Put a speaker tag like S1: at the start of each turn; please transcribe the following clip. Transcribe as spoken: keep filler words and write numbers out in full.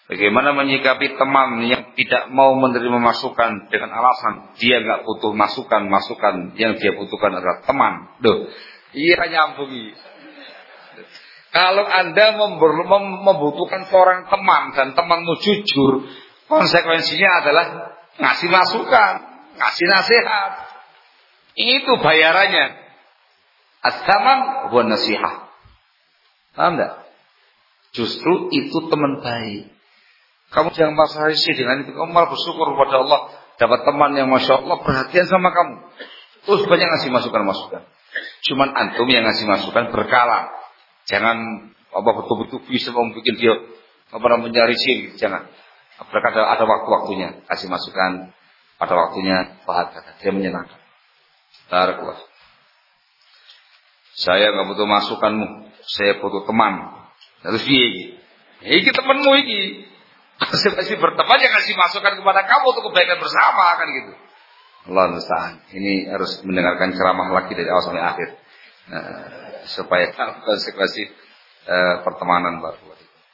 S1: Bagaimana menyikapi teman yang tidak mau menerima masukan dengan alasan dia nggak butuh masukan, masukan yang dia butuhkan adalah teman. Duh, iya nyambungi. Kalau Anda membutuhkan seorang teman dan temanmu jujur, konsekuensinya adalah ngasih masukan, ngasih nasihat. Itu bayarannya. As-saman wa nasihah. Paham enggak? Justru itu teman baik. Kamu jangan merasa risih dengan itu. Kamu malah bersyukur kepada Allah dapat teman yang masya Allah perhatian sama kamu. Terus banyak ngasih masukan-masukan. Cuman antum yang ngasih masukan berkala. Jangan apa betul-betul bisa membuat dia apa namanya risih. Jangan. Mereka ada, ada waktu-waktunya kasih masukan. Pada waktunya bahagia. Dia menyenangkan. Barakallah. Saya nggak butuh masukanmu. Saya butuh teman. Terus dia. Ini temanmu ini. Konsekuensi berteman yang ngasih masukan kepada kamu untuk kebaikan bersama kan gitu. Allah musta'an. Ini harus mendengarkan ceramah lagi dari awal sampai akhir. Nah, supaya tahu konsekuensi uh, pertemanan baru.